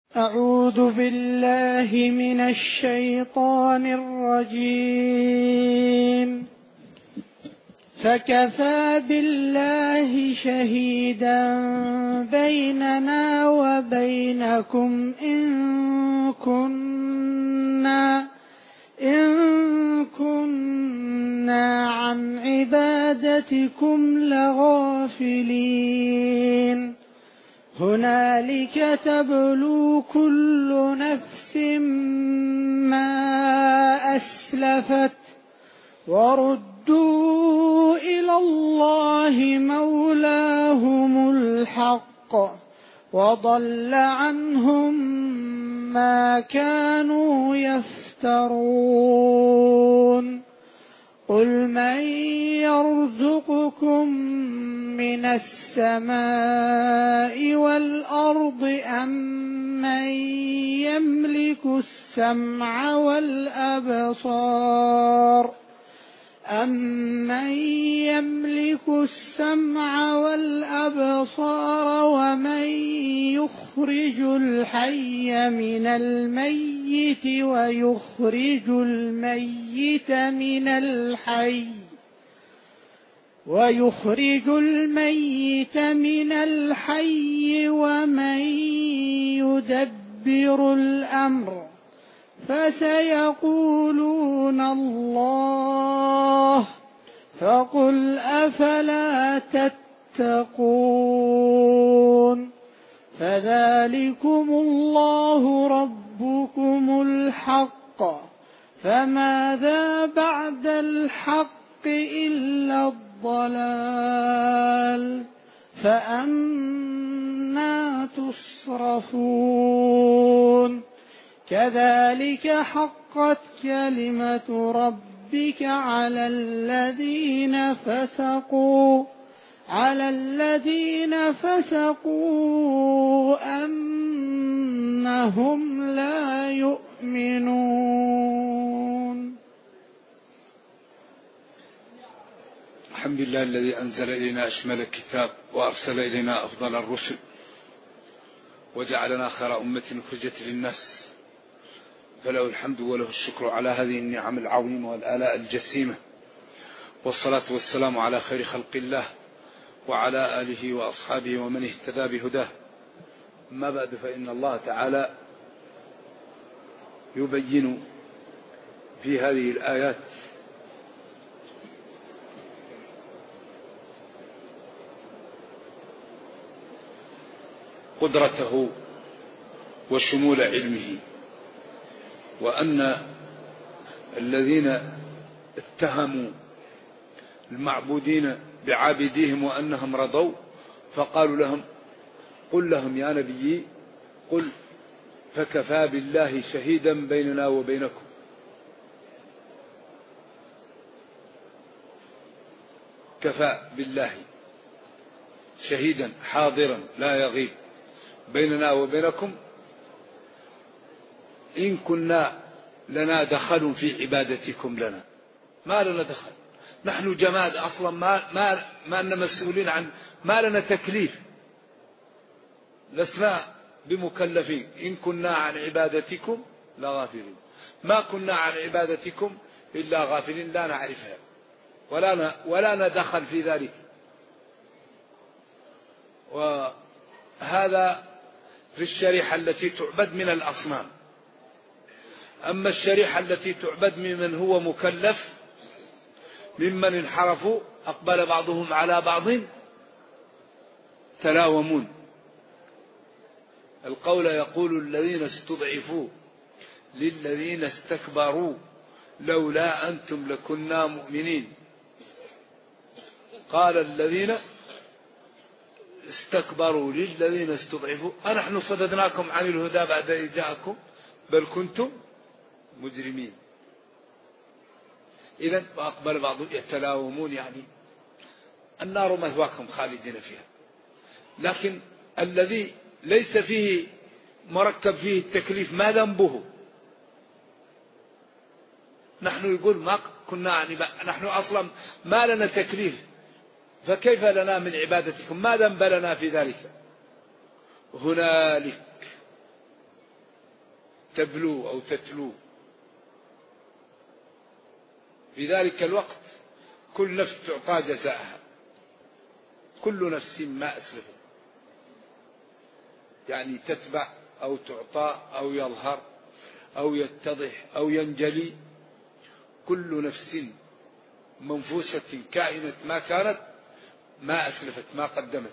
أعوذ بالله من الشيطان الرجيم. فكفى بالله شهيدا بيننا وبينكم إن كنا عن عبادتكم لغافلين. هنالك تبلو كل نفس ما أسلفت وردوا إلى الله مولاهم الحق وضل عنهم ما كانوا يفترون. قل من يرزقكم من السماء والأرض أم من يملك السمع والأبصار ومن يخرج الحي من الميت ويخرج الميت من الحي ومن يدبر الأمر فسيقولون الله فقل أفلا تتقون. فذلكم الله ربكم الحق فماذا بعد الحق إلا الضلال فأنى تصرفون. كذلك حقت كلمة ربك على الذين فسقوا أنهم لا يؤمنون. الحمد لله الذي أنزل إلينا أشمل الكتاب وأرسل إلينا أفضل الرسل وجعلنا خير أمة أخرجت للناس، فله الحمد وله الشكر على هذه النعم العظيمة والآلاء الجسيمة، والصلاة والسلام على خير خلق الله وعلى آله وأصحابه ومن اهتدى بهداه. أما بعد، فإن الله تعالى يبين في هذه الآيات قدرته وشمول علمه، وأن الذين اتهموا المعبودين بعابديهم وأنهم رضوا فقالوا لهم قل لهم يا نبي قل فكفى بالله شهيدا بيننا وبينكم. كفى بالله شهيدا حاضرا لا يغيب بيننا وبينكم إن كنا لنا دخل في عبادتكم لنا. ما لنا دخل، نحن جماد أصلا، ما لنا مسؤولين عن، ما لنا تكليف، لسنا بمكلفين. إن كنا عن عبادتكم لغافلين، ما كنا عن عبادتكم إلا غافلين، لا نعرفها ولا ندخل في ذلك. وهذا في الشريحة التي تعبد من الأصنام. أما الشريحة التي تعبد ممن هو مكلف ممن انحرفوا أقبل بعضهم على بعض تلاومون. القول يقول الذين استضعفوا للذين استكبروا لولا أنتم لكنا مؤمنين. قال الذين استكبروا للذين استضعفوا أنحن صددناكم عن الهدى بعد إذ جاءكم بل كنتم مجرمين. إذن وأقبل بعضهم يتلاومون، يعني النار مثواكم خالدين فيها. لكن الذي ليس فيه مركب فيه التكليف ما ذنبه؟ نحن يقول ما كنا نحن أصلا ما لنا تكليف، فكيف لنا من عبادتكم؟ ما ذنب لنا في ذلك؟ هنالك تبلو أو تتلو. في ذلك الوقت كل نفس تعطى جزاءها، كل نفس ما أسلفت، يعني تتبع أو تعطى أو يظهر أو يتضح أو ينجلي، كل نفس منفوسة كائنة ما كانت ما أسلفت ما قدمت.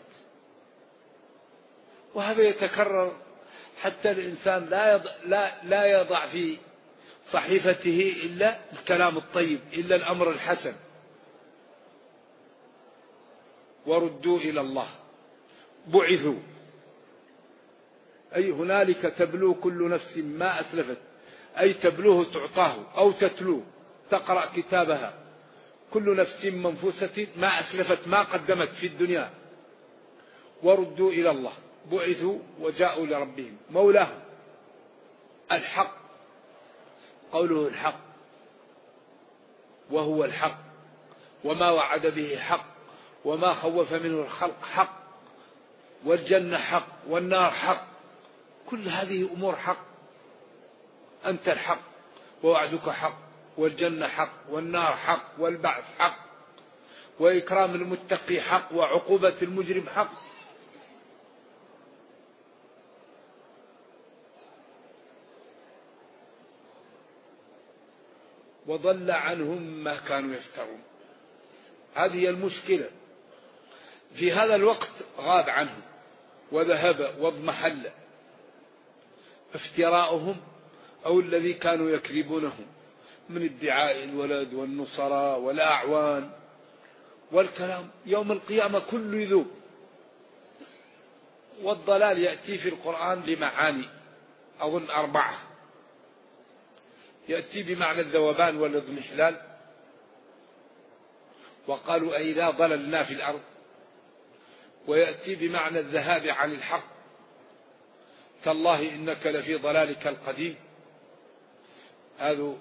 وهذا يتكرر حتى الإنسان لا يضع في صحيفته إلا الكلام الطيب، إلا الأمر الحسن. وردوا إلى الله بعثوا، أي هنالك تبلو كل نفس ما أسلفت، أي تبلوه تعطاه أو تتلو تقرأ كتابها، كل نفس منفوسة ما أسلفت ما قدمت في الدنيا. وردوا إلى الله بعثوا وجاءوا لربهم مولاهم الحق، قوله الحق وهو الحق، وما وعد به حق، وما خوف منه الخلق حق، والجنة حق والنار حق، كل هذه أمور حق. أنت الحق ووعدك حق، والجنة حق والنار حق، والبعث حق، وإكرام المتقي حق، وعقوبة المجرم حق. وضل عنهم ما كانوا يفترون. هذه المشكلة، في هذا الوقت غاب عنهم وذهب واضمحل افتراؤهم أو الذي كانوا يكذبونه من ادعاء الولد والنصراء والأعوان والكلام. يوم القيامة كل يذوب. والضلال يأتي في القرآن لمعاني أظن 4، يأتي بمعنى الذوبان والاضمحلال، وقالوا أئذا ضللنا في الأرض، ويأتي بمعنى الذهاب عن الحق، تالله إنك لفي ضلالك القديم. هذا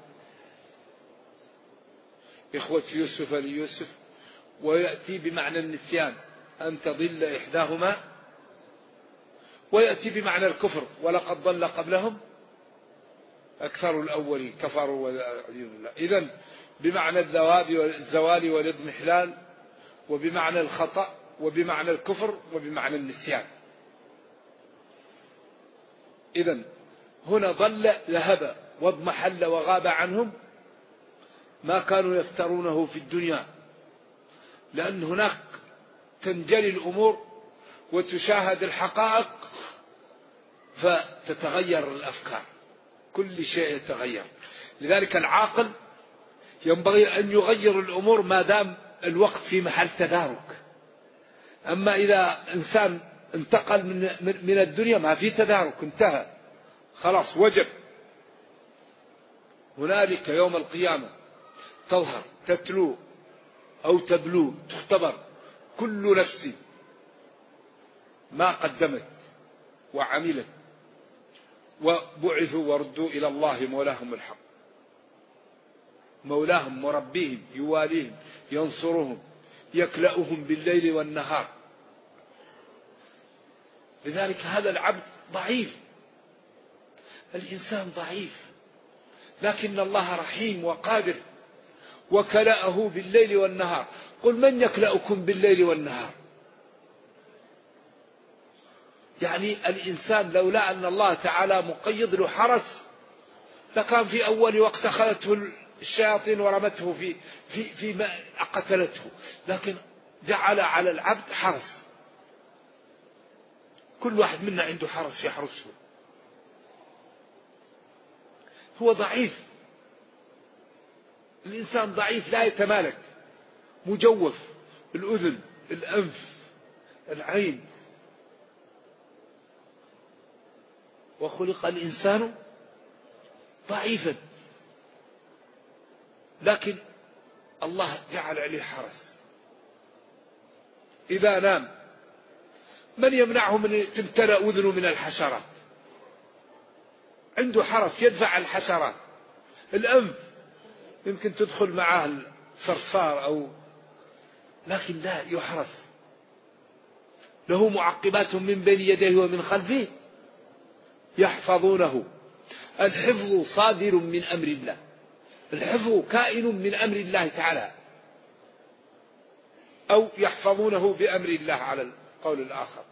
إخوة يوسف ليوسف. ويأتي بمعنى النسيان أن تضل إحداهما، ويأتي بمعنى الكفر ولقد ضل قبلهم أكثر الأولين كفروا والعياذ بالله. إذن بمعنى الذواب والزوال والاضمحلال، وبمعنى الخطأ، وبمعنى الكفر، وبمعنى النسيان. إذن هنا ضل ذهب واضمحل وغاب عنهم ما كانوا يفترونه في الدنيا، لأن هناك تنجلي الأمور وتشاهد الحقائق فتتغير الأفكار، كل شيء يتغير. لذلك العاقل ينبغي أن يغير الأمور ما دام الوقت في محل تدارك. أما إذا إنسان انتقل من الدنيا ما في تدارك، انتهى خلاص وجب. هنالك يوم القيامة تظهر تتلو أو تبلو، تختبر كل نفس ما قدمت وعملت. وبعثوا وردوا إلى الله مولاهم الحق، مولاهم مربيهم يواليهم ينصرهم يكلأهم بالليل والنهار. لذلك هذا العبد ضعيف، الإنسان ضعيف، لكن الله رحيم وقادر وكلأه بالليل والنهار. قل من يكلأكم بالليل والنهار؟ يعني الإنسان لولا أن الله تعالى مقيد له حرس لكان في أول وقت أخذته الشياطين ورمته في ما قتلته، لكن جعل على العبد حرس، كل واحد منا عنده حرس يحرسه. هو ضعيف، الإنسان ضعيف لا يتمالك، مجوف، الأذن الأنف العين. وخلق الإنسان ضعيفا، لكن الله جعل عليه حرس. إذا نام من يمنعه من تمتلأ أذنه من الحشرات؟ عنده حرس يدفع الحشرات. الأنف يمكن تدخل معه الصرصار لكن لا يحرس، له معقبات من بين يديه ومن خلفه يحفظونه. الحفظ صادر من أمر الله، الحفظ كائن من أمر الله تعالى، أو يحفظونه بأمر الله على القول الآخر.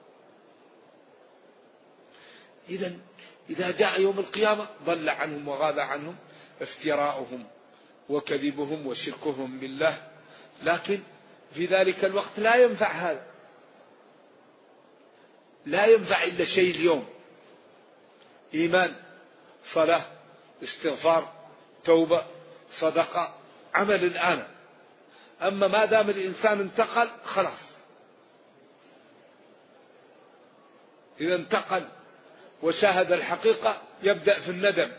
إذا جاء يوم القيامة ضل عنهم وغاب عنهم افتراؤهم وكذبهم وشركهم بالله، لكن في ذلك الوقت لا ينفع هذا، لا ينفع إلا شيء اليوم: إيمان، صلاة، استغفار، توبة، صدقة، عمل الآن. أما ما دام الإنسان انتقل خلاص، إذا انتقل وشاهد الحقيقة يبدأ في الندم،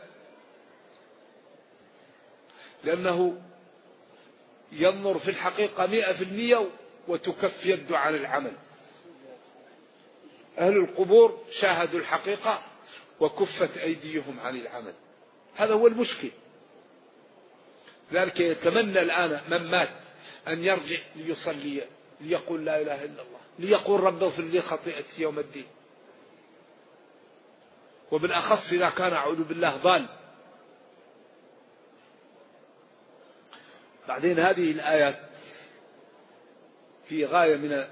لأنه ينظر في الحقيقة 100% وتكف يده عن العمل. أهل القبور شاهدوا الحقيقة وكفت أيديهم عن العمل، هذا هو المشكل. ذلك يتمنى الآن من مات أن يرجع ليصلي، ليقول لا إله إلا الله، ليقول رب اغفر لي خطيئتي يوم الدين، وبالأخص إذا كان أعوذ بالله ضال. بعدين هذه الآيات في غاية من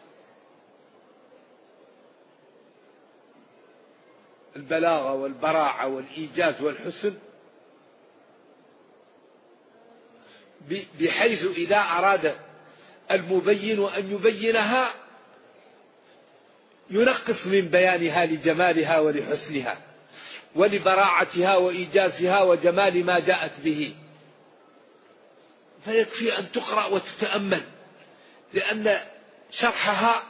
البلاغة والبراعة والإيجاز والحسن، بحيث إذا أراد المبين أن يبينها ينقص من بيانها لجمالها ولحسنها ولبراعتها وإيجازها وجمال ما جاءت به، فيكفي أن تقرأ وتتأمل، لأن شرحها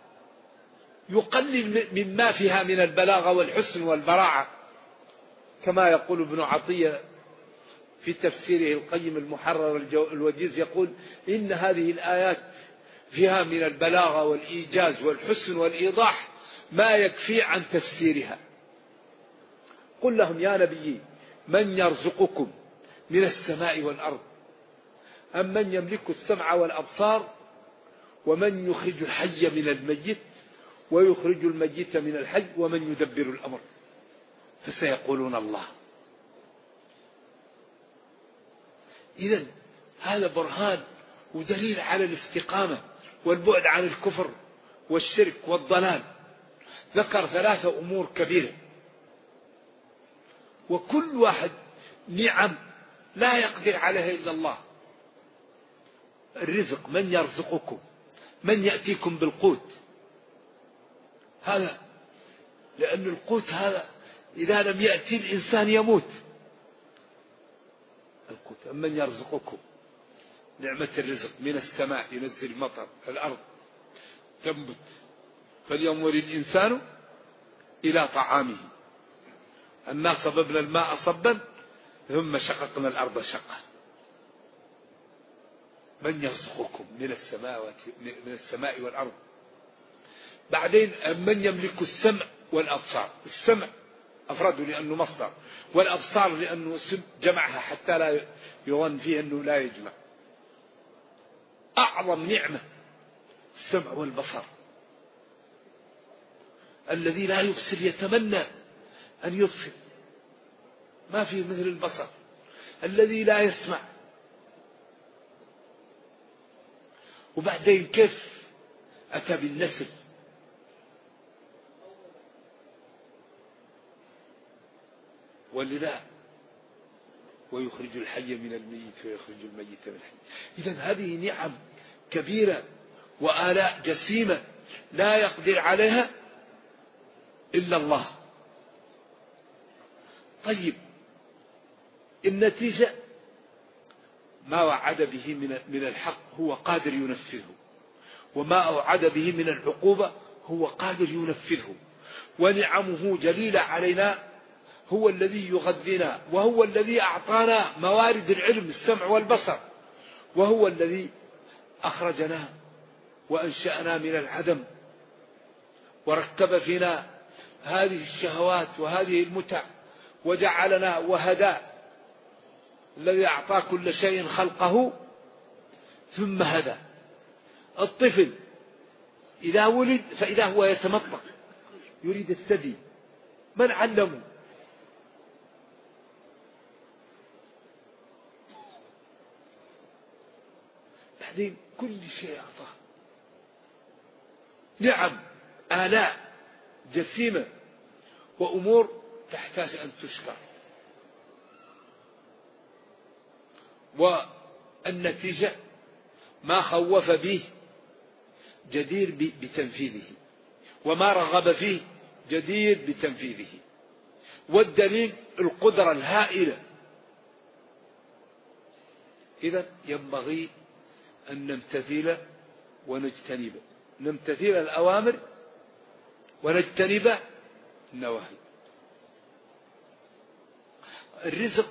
يقلل مما فيها من البلاغة والحسن والبراعة، كما يقول ابن عطية في تفسيره القيم المحرر الوجيز، يقول إن هذه الآيات فيها من البلاغة والإيجاز والحسن والإيضاح ما يكفي عن تفسيرها. قل لهم يا نبي من يرزقكم من السماء والأرض أم من يملك السمع والأبصار ومن يخرج الحي من الميت ويخرج الميت من الحي ومن يدبر الأمر، فسيقولون الله. إذن هذا برهان ودليل على الاستقامة والبعد عن الكفر والشرك والضلال. ذكر 3 أمور كبيرة، وكل واحد نعم لا يقدر عليها إلا الله. الرزق، من يرزقكم، من يأتيكم بالقوت، هذا لأن القوت هذا إذا لم يأتي الإنسان يموت. القوت من يرزقكم، نعمة الرزق، من السماء ينزل المطر، الأرض تنبت، فلينظر الإنسان إلى طعامه، أنا صببنا الماء صبا ثم شققنا الأرض شقا. من يرزقكم من السماء والأرض. بعدين من يملك السمع والأبصار، السمع أفرده لأنه مصدر، والأبصار لأنه جمعها حتى لا يظن فيه أنه لا يجمع. أعظم نعمة السمع والبصر، الذي لا يبصر يتمنى أن يبصر، ما في مثل البصر. الذي لا يسمع. وبعدين كيف أتى بالنسل، ولذا ويخرج الحي من الميت ويخرج الميت من الحي. إذن هذه نعم كبيرة وآلاء جسيمة لا يقدر عليها إلا الله. طيب النتيجة ما وعد به من الحق هو قادر ينفذه، وما أوعد به من العقوبة هو قادر ينفذه. ونعمه جليلة علينا، هو الذي يغذينا، وهو الذي أعطانا موارد العلم السمع والبصر، وهو الذي أخرجنا وأنشأنا من العدم وركب فينا هذه الشهوات وهذه المتع وجعلنا وهدى، الذي أعطى كل شيء خلقه ثم هدى. الطفل إذا ولد فإذا هو يتمطق يريد الثدي، من علمه؟ بعدين كل شيء أعطاه، نعم، آلاء جسيمة، وأمور تحتاج أن تشكر، والنتيجة ما خوف به جدير بتنفيذه، وما رغب فيه جدير بتنفيذه، والدليل القدرة الهائلة. إذا ينبغي أن نمتثل ونجتنب، نمتثل الأوامر ونجتنب النواهي. الرزق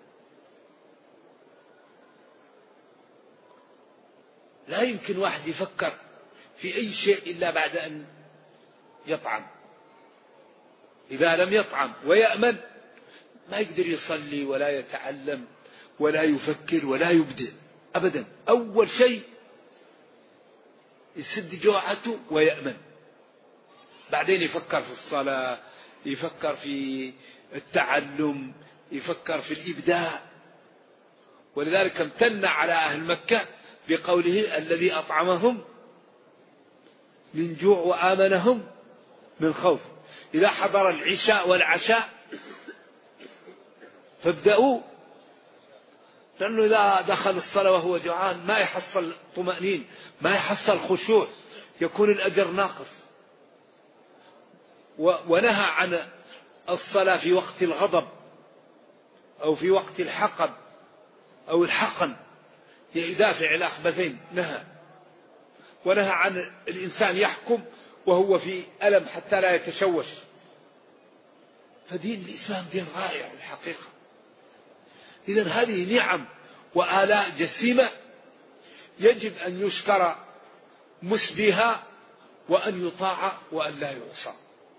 لا يمكن واحد يفكر في أي شيء إلا بعد أن يطعم. إذا لم يطعم ويأمن ما يقدر يصلي ولا يتعلم ولا يفكر ولا يبدع أبدا. أول شيء يسد جوعته ويأمن، بعدين يفكر في الصلاة، يفكر في التعلم، يفكر في الإبداع. ولذلك امتن على أهل مكة بقوله الذي أطعمهم من جوع وآمنهم من خوف. إذا حضر العشاء والعشاء فابدأوا، لأنه إذا دخل الصلاة وهو جوعان ما يحصل طمأنين، ما يحصل خشوع، يكون الأجر ناقص. ونهى عن الصلاة في وقت الغضب أو في وقت الحقب أو الحقن يدافع الأخبثين، نهى. ونهى عن الإنسان يحكم وهو في ألم حتى لا يتشوش. فدين الإسلام دين رائع الحقيقة. إذن هذه نعم وآلاء جسيمة يجب أن يشكر مسديها وأن يطاع وأن لا يعصى.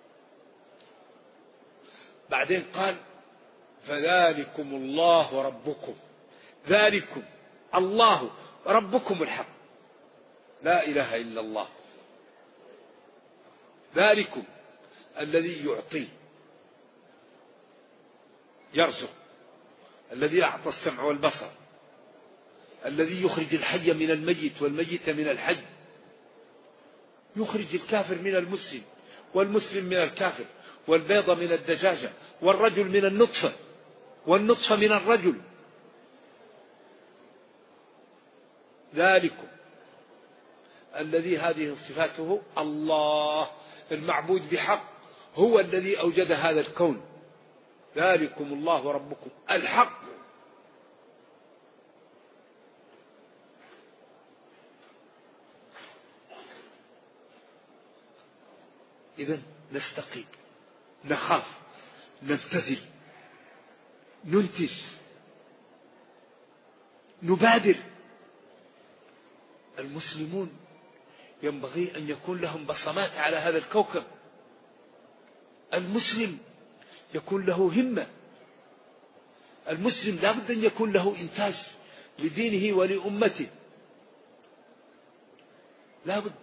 بعدين قال فذلكم الله ربكم، ذلكم الله ربكم الحق، لا إله إلا الله. ذلكم الذي يعطي يرزق، الذي أعطى السمع والبصر، الذي يخرج الحي من الميت والميت من الحي، يخرج الكافر من المسلم والمسلم من الكافر، والبيض من الدجاجة، والرجل من النطفة، والنطفة من الرجل. ذلكم الذي هذه صفاته الله المعبود بحق، هو الذي أوجد هذا الكون. ذلكم الله ربكم الحق. إذن نستقيم، نخاف، نبتذل، ننتج، نبادر. المسلمون ينبغي أن يكون لهم بصمات على هذا الكوكب. المسلم يكون له همة، المسلم لا بد أن يكون له إنتاج لدينه ولأمته، لا بد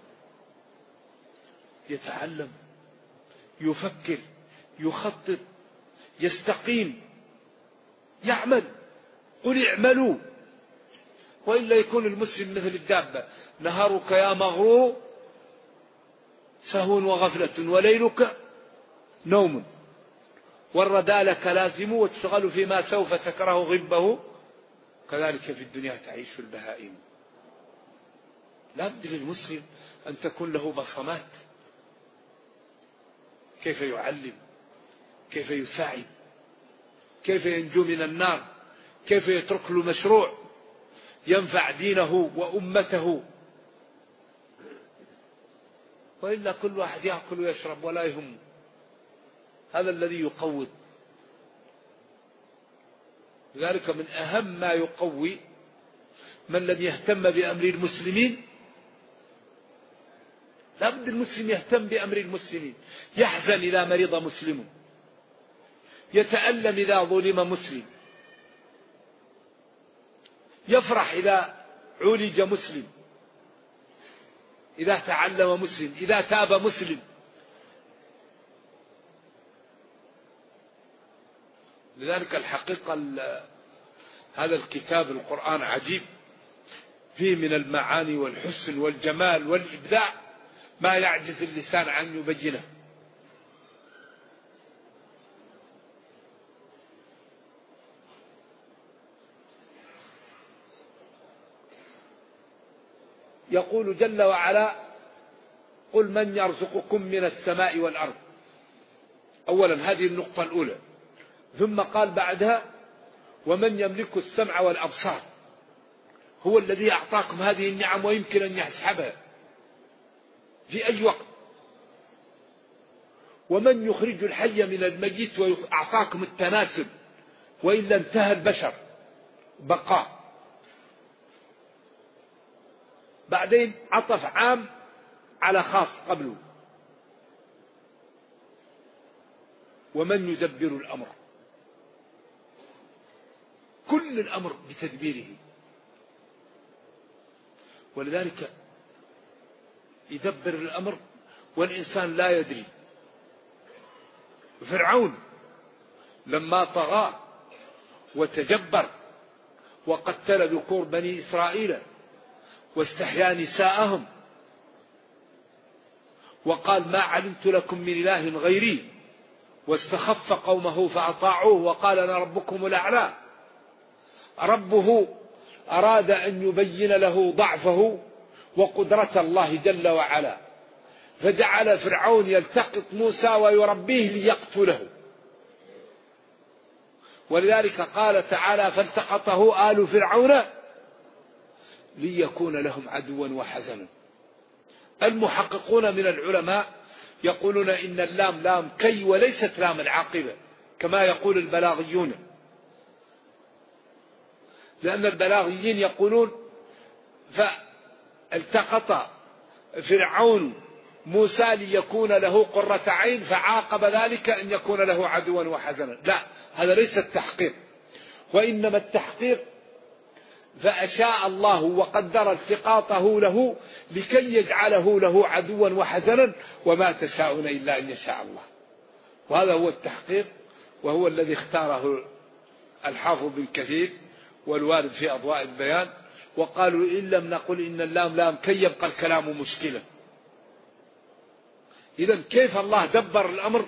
يتعلم، يفكر، يخطط، يستقيم، يعمل. قل اعملوا، وإلا يكون المسلم مثل الدابة، نهارك يا مغرور سهو وغفلة وليلك نوم، والردى لك لازم وتشغل فيما سوف تكره غبه، كذلك في الدنيا تعيش في البهائم. لا بد للمسلم أن تكون له بصمات، كيف يعلم، كيف يساعد، كيف ينجو من النار، كيف يترك له مشروع ينفع دينه وأمته. وإلا كل واحد يأكل ويشرب ولا يهم. هذا الذي يقوض. لذلك من أهم ما يقوي من لم يهتم بأمر المسلمين. لا بد المسلم يهتم بأمر المسلمين، يحزن إذا مرض مسلم، يتألم إذا ظلم مسلم، يفرح إذا عولج مسلم، إذا تعلم مسلم، إذا تاب مسلم. لذلك الحقيقة هذا الكتاب القرآن عجيب فيه من المعاني والحسن والجمال والإبداع ما يعجز اللسان عن يبينه. يقول جل وعلا: قل من يرزقكم من السماء والأرض. أولا هذه النقطة الأولى، ثم قال بعدها: ومن يملك السمع والأبصار، هو الذي أعطاكم هذه النعم ويمكن أن يسحبها في أي وقت. ومن يخرج الحي من الميت وأعطاكم التناسل، وإلا انتهى البشر بقاء. بعدين عطف عام على خاص قبله: ومن يدبر الأمر، كل الأمر بتدبيره. ولذلك يدبر الأمر والإنسان لا يدري. فرعون لما طغى وتجبر وقتل ذكور بني إسرائيل واستحيا نساءهم وقال: ما علمت لكم من إله غيري، واستخف قومه فأطاعوه وقال: أنا ربكم الأعلى. ربه أراد أن يبين له ضعفه وقدرة الله جل وعلا، فجعل فرعون يلتقط موسى ويربيه ليقتله. ولذلك قال تعالى: فالتقطه آل فرعون ليكون لهم عدوا وحزنا. المحققون من العلماء يقولون إن اللام لام كي وليست لام العاقبة كما يقول البلاغيون، لأن البلاغيين يقولون: فالتقط فرعون موسى ليكون له قرة عين فعاقب ذلك أن يكون له عدوا وحزنا. لا، هذا ليس التحقيق، وإنما التحقيق فأشاء الله وقدر التقاطه له لكي يجعله له عدوا وحزنا، وما تشاءون إلا أن يشاء الله. وهذا هو التحقيق، وهو الذي اختاره الحافظ بن كثير والوارد في أضواء البيان. وقالوا: إن لم نقل إن اللام لام كي يبقى الكلام مشكلة. إذن كيف الله دبر الأمر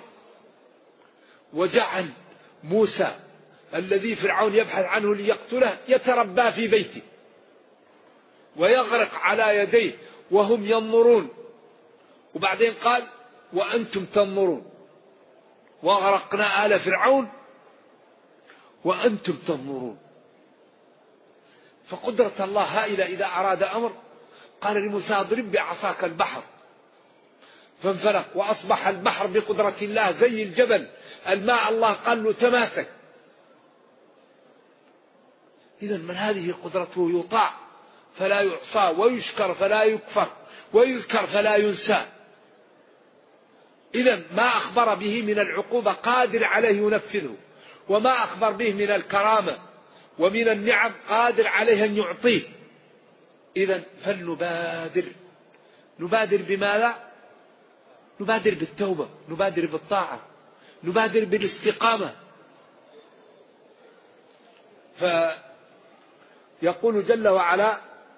وجعل موسى الذي فرعون يبحث عنه ليقتله يتربى في بيته ويغرق على يديه وهم ينظرون، وبعدين قال: وأنتم تنظرون، وأغرقنا آل فرعون وأنتم تنظرون. فقدرة الله هائلة. إذا أراد أمر قال لموسى: اضرب بعصاك البحر فانفلق وأصبح البحر بقدرة الله زي الجبل، الماء الله قال له تماسك. إذن من هذه قدرته يطاع فلا يعصى، ويشكر فلا يكفر، ويذكر فلا ينسى. إذن ما أخبر به من العقوبة قادر عليه ينفذه، وما أخبر به من الكرامة ومن النعم قادر عليه أن يعطيه. إذن فلنبادر. نبادر بماذا؟ نبادر بالتوبة، نبادر بالطاعة، نبادر بالاستقامة. فيقول جل وعلا: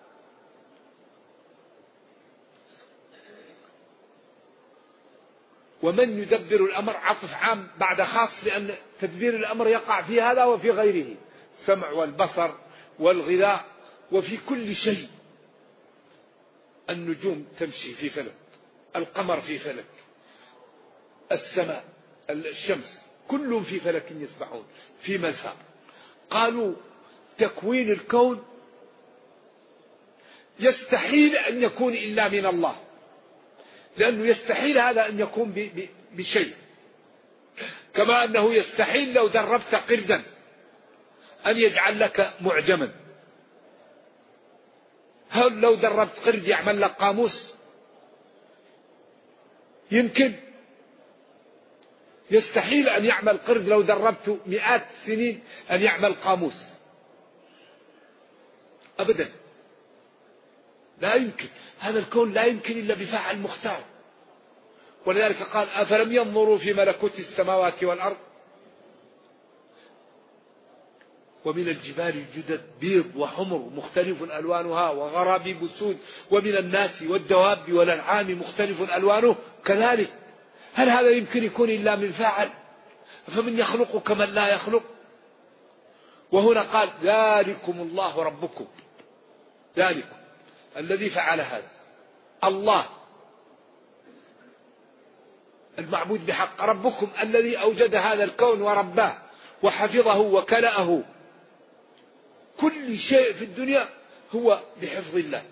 ومن يدبر الأمر، عطف عام بعد خاص، لأن تدبير الأمر يقع في هذا وفي غيره، السمع والبصر والغذاء وفي كل شيء. النجوم تمشي في فلك، القمر في فلك، السماء، الشمس، كلهم في فلك يسبحون في مسار. قالوا تكوين الكون يستحيل أن يكون إلا من الله، لأنه يستحيل هذا أن يكون بشيء، كما أنه يستحيل لو دربت قردا أن يجعل لك معجما. هل لو دربت قرد يعمل لك قاموس؟ يمكن. يستحيل أن يعمل قرد لو دربته مئات السنين أن يعمل قاموس، أبدا لا يمكن. هذا الكون لا يمكن إلا بفاعل مختار. ولذلك قال: أفلم ينظروا في ملكوت السماوات والأرض ومن الجبال جدد بيض وحمر مختلف ألوانها وغرابيب سود ومن الناس والدواب والأنعام مختلف ألوانه كذلك. هل هذا يمكن يكون إلا من فاعل؟ فمن يخلق كمن لا يخلق. وهنا قال ذلكم الله ربكم، ذلكم الذي فعل هذا الله المعبود بحق، ربكم الذي أوجد هذا الكون ورباه وحفظه وكلأه. كل شيء في الدنيا هو بحفظ الله،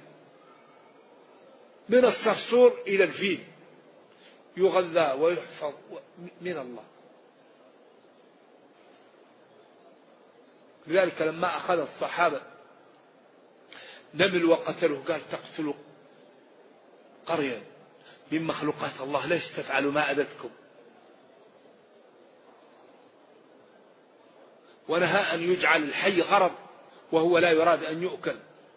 من الصرصور إلى الفيل يغذى ويحفظ من الله. لذلك لما أخذ الصحابة نمل وقتله قال تقتلوا قرية من مخلوقات الله ليش تفعلوا ما أبدكم، ونهى أن يجعل الحي غرض وهو لا يراد أن يؤكل،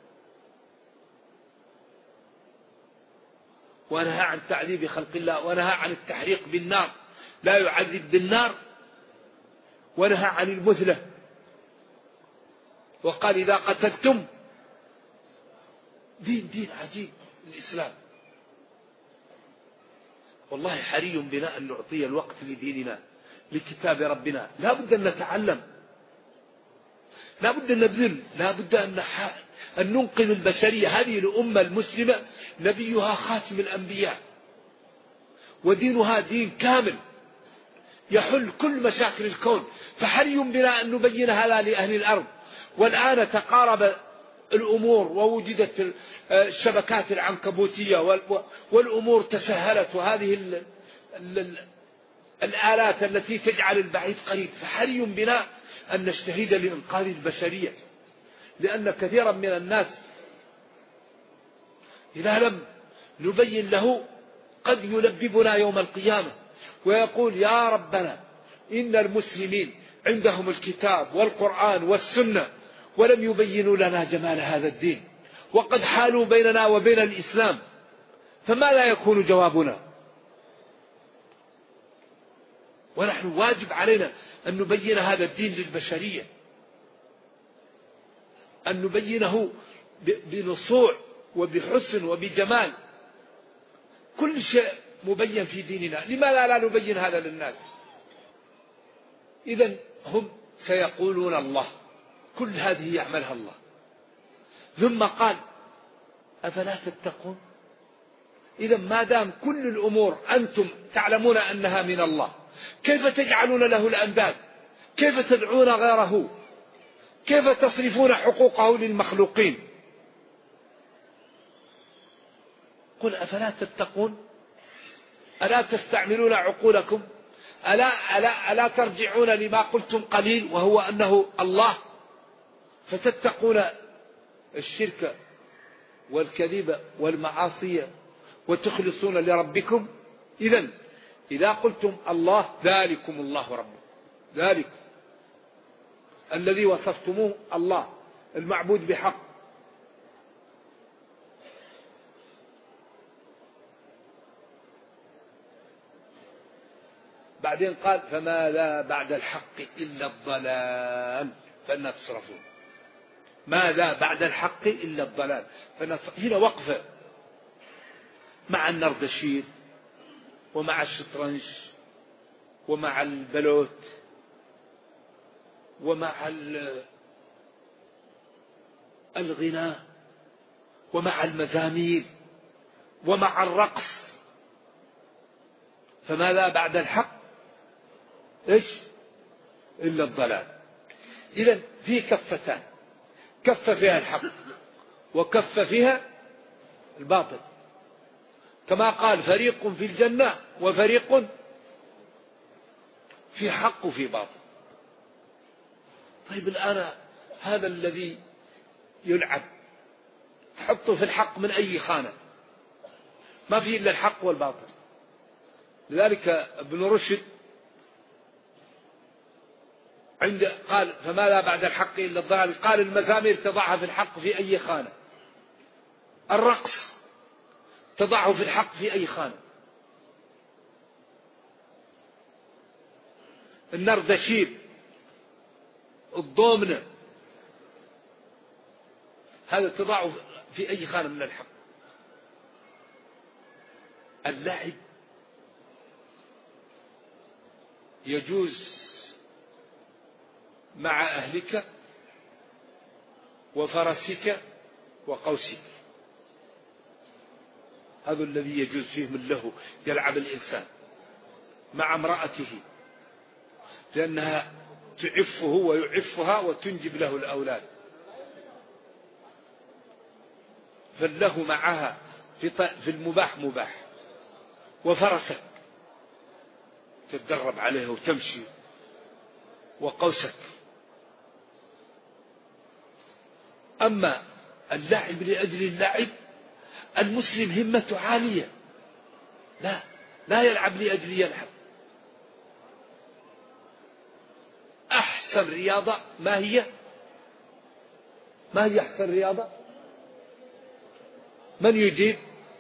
ونهى عن تعذيب خلق الله، ونهى عن التحريق بالنار لا يعذب بالنار، ونهى عن المثلة، وقال إذا قتلتم. دين عجيب الإسلام. والله حري بنا أن نعطي الوقت لديننا لكتاب ربنا. لا بد أن نتعلم، لا بد أن نبذل، لا بد أن ننقذ البشرية. هذه الأمة المسلمة نبيها خاتم الأنبياء ودينها دين كامل يحل كل مشاكل الكون، فحري بنا أن نبين هذا لأهل الأرض. والآن تقارب الأمور ووجدت الشبكات العنكبوتية والأمور تسهلت، وهذه الآلات التي تجعل البعيد قريب. فحري بنا أن نجتهد لإنقاذ البشرية، لأن كثيرا من الناس إذا لم نبين له قد يلببنا يوم القيامة ويقول يا ربنا إن المسلمين عندهم الكتاب والقرآن والسنة ولم يبينوا لنا جمال هذا الدين، وقد حالوا بيننا وبين الإسلام، فما لا يكون جوابنا؟ ونحن واجب علينا أن نبين هذا الدين للبشرية، أن نبينه بنصوع وبحسن وبجمال. كل شيء مبين في ديننا، لماذا لا نبين هذا للناس؟ إذن هم سيقولون الله، كل هذه يعملها الله. ثم قال أفلا تتقون؟ إذا ما دام كل الأمور أنتم تعلمون أنها من الله، كيف تجعلون له الأنداد؟ كيف تدعون غيره؟ كيف تصرفون حقوقه للمخلوقين؟ قل أفلا تتقون؟ ألا تستعملون عقولكم؟ ألا ترجعون لما قلتم قليل وهو أنه الله، فتتقون الشرك والكذب والمعاصي وتخلصون لربكم؟ إذن إذا قلتم الله ذلكم الله ربكم، ذلك الذي وصفتموه الله المعبود بحق. بعدين قال فماذا بعد الحق إلا الضلال فأنا تصرفون. ماذا بعد الحق إلا الضلال هنا وقفة مع النردشير ومع الشطرنج ومع البلوت ومع الغناء ومع المزامير ومع الرقص. فماذا بعد الحق إيش إلا الضلال. إذن في كفتان، كفة فيها الحق وكفة فيها الباطل، كما قال فريق في الجنة وفريق في حق وفي باطل. طيب الآن هذا الذي يلعب تحطه في الحق من أي خانة؟ ما في إلا الحق والباطل. لذلك ابن رشد قال فماذا بعد الحق إلا الضلال، قال المزامير تضعها في الحق في أي خانة، الرقص تضعه في الحق في أي خانة، النردشير الضومنة هذا تضع في أي خانة من الحق. اللعب يجوز مع أهلك وفرسك وقوسك، هذا الذي يجوز فيه من له يلعب الإنسان مع امرأته، لأنها تعفه ويعفها وتنجب له الأولاد، فله معها في المباح مباح. وفرسك تتدرب عليه وتمشي، وقوسك. أما اللعب لأجل اللعب، المسلم همته عالية، لا يلعب لأجل يلعب. أحسن رياضة ما هي أحسن رياضة؟ من يجيب؟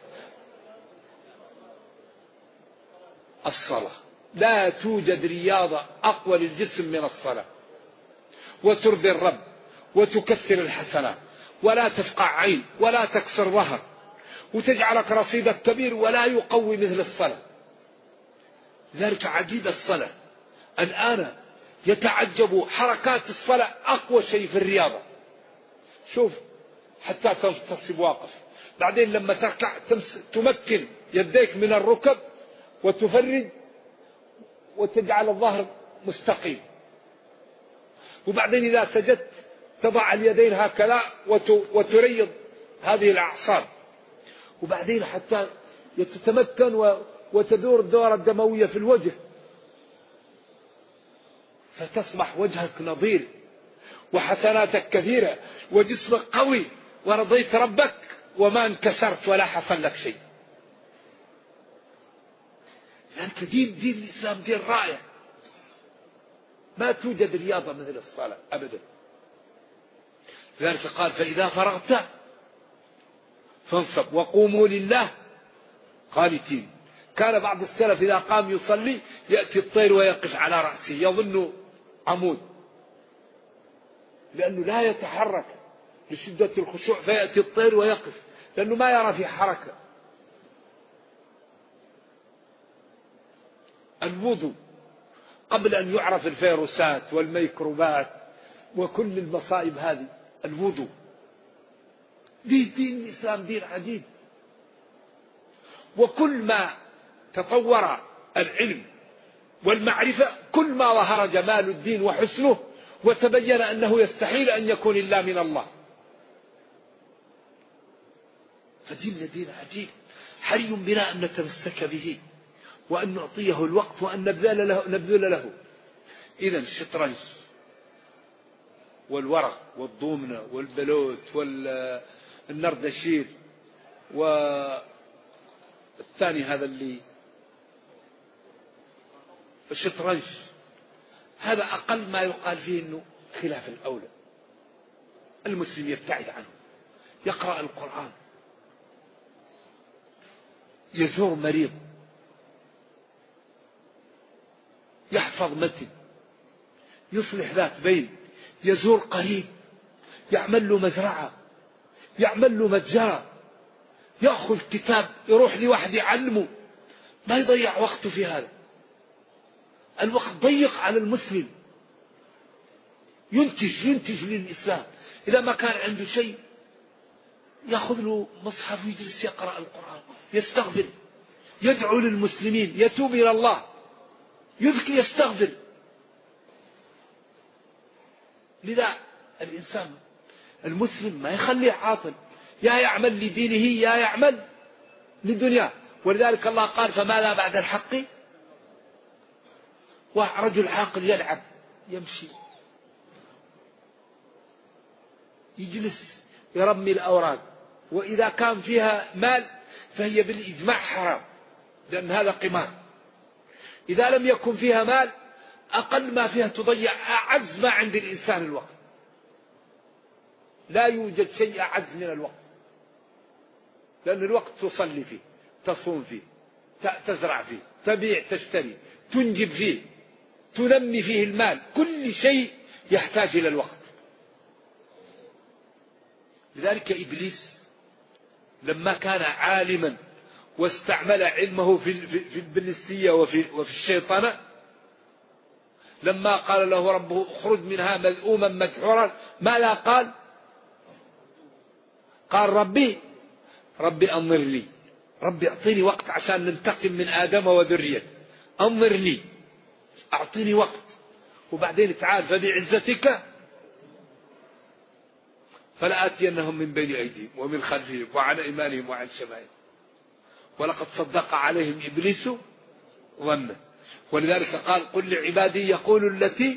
الصلاة. لا توجد رياضة أقوى للجسم من الصلاة، وترضي الرب وتكثر الحسنات، ولا تفقع عين ولا تكسر ظهر، وتجعلك رصيدك كبير، ولا يقوي مثل الصلاة. ذلك عجيب الصلاة. الآن يتعجب حركات الصلاة أقوى شيء في الرياضة. شوف حتى تنتصب واقف، بعدين لما تركع تمكن يديك من الركب وتفرج وتجعل الظهر مستقيم، وبعدين إذا سجدت تضع اليدين هكذا وتريض هذه الأعصاب، وبعدين حتى تتمكن وتدور الدورة الدموية في الوجه، فتصبح وجهك نظير وحسناتك كثيرة وجسمك قوي، ورضيت ربك وما انكسرت ولا حصل لك شيء. لأنك دين الإسلام دين رائع، ما توجد رياضة مثل الصلاة أبدا. لذلك قال: فإذا فرغت فانصب وقوموا لله قانتين. كان بعض السلف إذا قام يصلي يأتي الطير ويقف على رأسه يظن عمود، لأنه لا يتحرك لشدة الخشوع، فيأتي الطير ويقف لأنه ما يرى في حركة. الوضوء قبل أن يعرف الفيروسات والميكروبات وكل المصائب هذه، الوضوء. دين الإسلام دين عجيب. وكل ما تطور العلم والمعرفة كل ما ظهر جمال الدين وحسنه، وتبين أنه يستحيل أن يكون إلا من الله. فدين دين عجيب، حري بنا أن نتمسك به وأن نعطيه الوقت وأن نبذل له. إذن الشطرنج والورق والضومنة والبلوت والنردشير والثاني هذا اللي الشطرنج، هذا أقل ما يقال فيه أنه خلاف الأولى. المسلم يبتعد عنه، يقرأ القرآن، يزور مريض، يحفظ متن، يصلح ذات بين، يزور قريب، يعمل له مزرعة، يعمل له متجرة، يأخذ كتاب يروح لوحده يعلمه، ما يضيع وقته في هذا. الوقت ضيق على المسلم، ينتج للإسلام. إذا ما كان عنده شيء يأخذ له مصحف ويجلس يقرأ القرآن، يستغفر، يدعو للمسلمين، يتوب إلى الله، يذكر، يستغفر. لذا الإنسان المسلم ما يخليه عاطل، يا يعمل لدينه يا يعمل للدنيا. ولذلك الله قال: فماذا بعد الحق؟ ورجل عاقل يلعب، يمشي، يجلس يرمي الأوراق، وإذا كان فيها مال فهي بالإجماع حرام، لأن هذا قمار. إذا لم يكن فيها مال أقل ما فيها تضيع أعز ما عند الإنسان، الوقت. لا يوجد شيء أعز من الوقت، لأن الوقت تصلي فيه، تصوم فيه، تزرع فيه، تبيع تشتري، تنجب فيه، تنمي فيه المال، كل شيء يحتاج إلى الوقت. لذلك إبليس لما كان عالما واستعمل علمه في البلسية وفي الشيطنة، لما قال له ربه اخرج منها مذءوما مدحورا، ما لا قال ربي أنظرني، ربي أعطيني وقت عشان ننتقم من آدم وذريته، أنظرني أعطيني وقت، وبعدين تعال فبعزتك فلآتينهم من بين أيديهم ومن خلفهم وعن أيمانهم وعن شمائلهم، ولقد صدق عليهم إبليس ظنه. ولذلك قال قل لعبادي يقولوا التي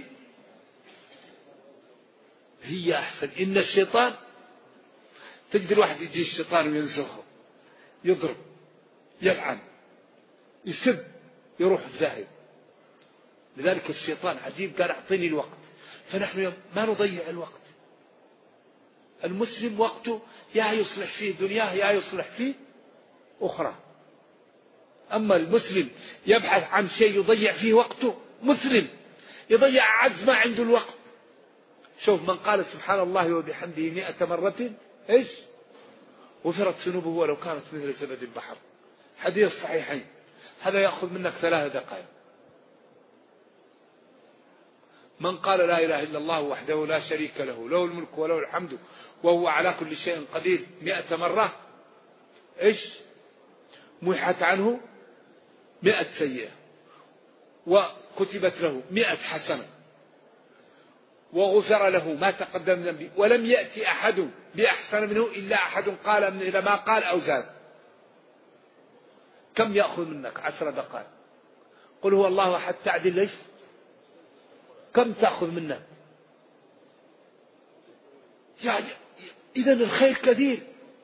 هي أحسن إن الشيطان، تقدر واحد يجي الشيطان وينزغه، يضرب، يلعن، يسب، يروح الذاهب. لذلك الشيطان عجيب، قال اعطيني الوقت. فنحن ما نضيع الوقت. المسلم وقته يا يصلح فيه دنياه يا يصلح فيه أخرى. أما المسلم يبحث عن شيء يضيع فيه وقته، مسلم يضيع أعز ما عنده الوقت. شوف من قال سبحان الله وبحمده 100 مرة إيش غفرت ذنوبه ولو كانت مثل زبد البحر. حديث صحيحين. هذا يأخذ منك 3 دقائق. من قال لا إله إلا الله وحده لا شريك له له الملك وله الحمد وهو على كل شيء قدير 100 مرة إيش محت عنه 100 سيئة، وكتبت له 100 حسنة، وغفر له ما تقدم من ذنبه، ولم يأتي أحد بأحسن منه إلا أحد قال من ما قال أو زاد. كم يأخذ منك 10 دقائق؟ قل هو الله أحد تعدل ليش؟ كم تأخذ منك؟ يعني إذن الخير كثير.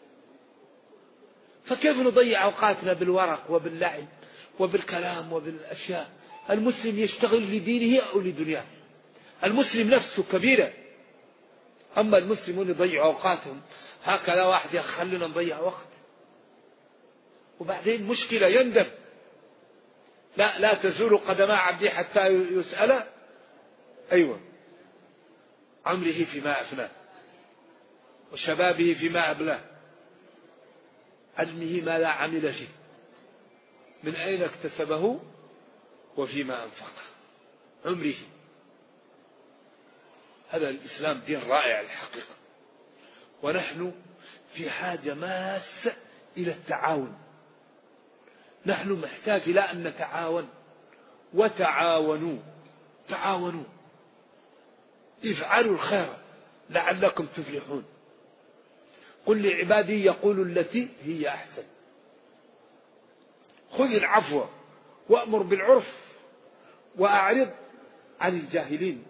فكيف نضيع أوقاتنا بالورق وباللعب وبالكلام وبالأشياء؟ المسلم يشتغل لدينه أو لدنياه. المسلم نفسه كبيرة. أما المسلمون يضيعوا أوقاتهم هكذا، واحد يخلنا نضيع وقت وبعدين مشكلة يندم. لا تزول قدم عبدي حتى يسأل أيوة عمره فيما أفناه وشبابه فيما أبلاه، علمه ما لا عمل فيه، من أين اكتسبه وفيما أنفقه، عمره. هذا الإسلام دين رائع الحقيقة. ونحن في حاجة ماسة إلى التعاون. نحن محتاج إلى أن نتعاون. وتعاونوا، تعاونوا، افعلوا الخير لعلكم تفلحون. قل لعبادي يقولوا التي هي أحسن. خذ العفو وأمر بالعرف وأعرض عن الجاهلين.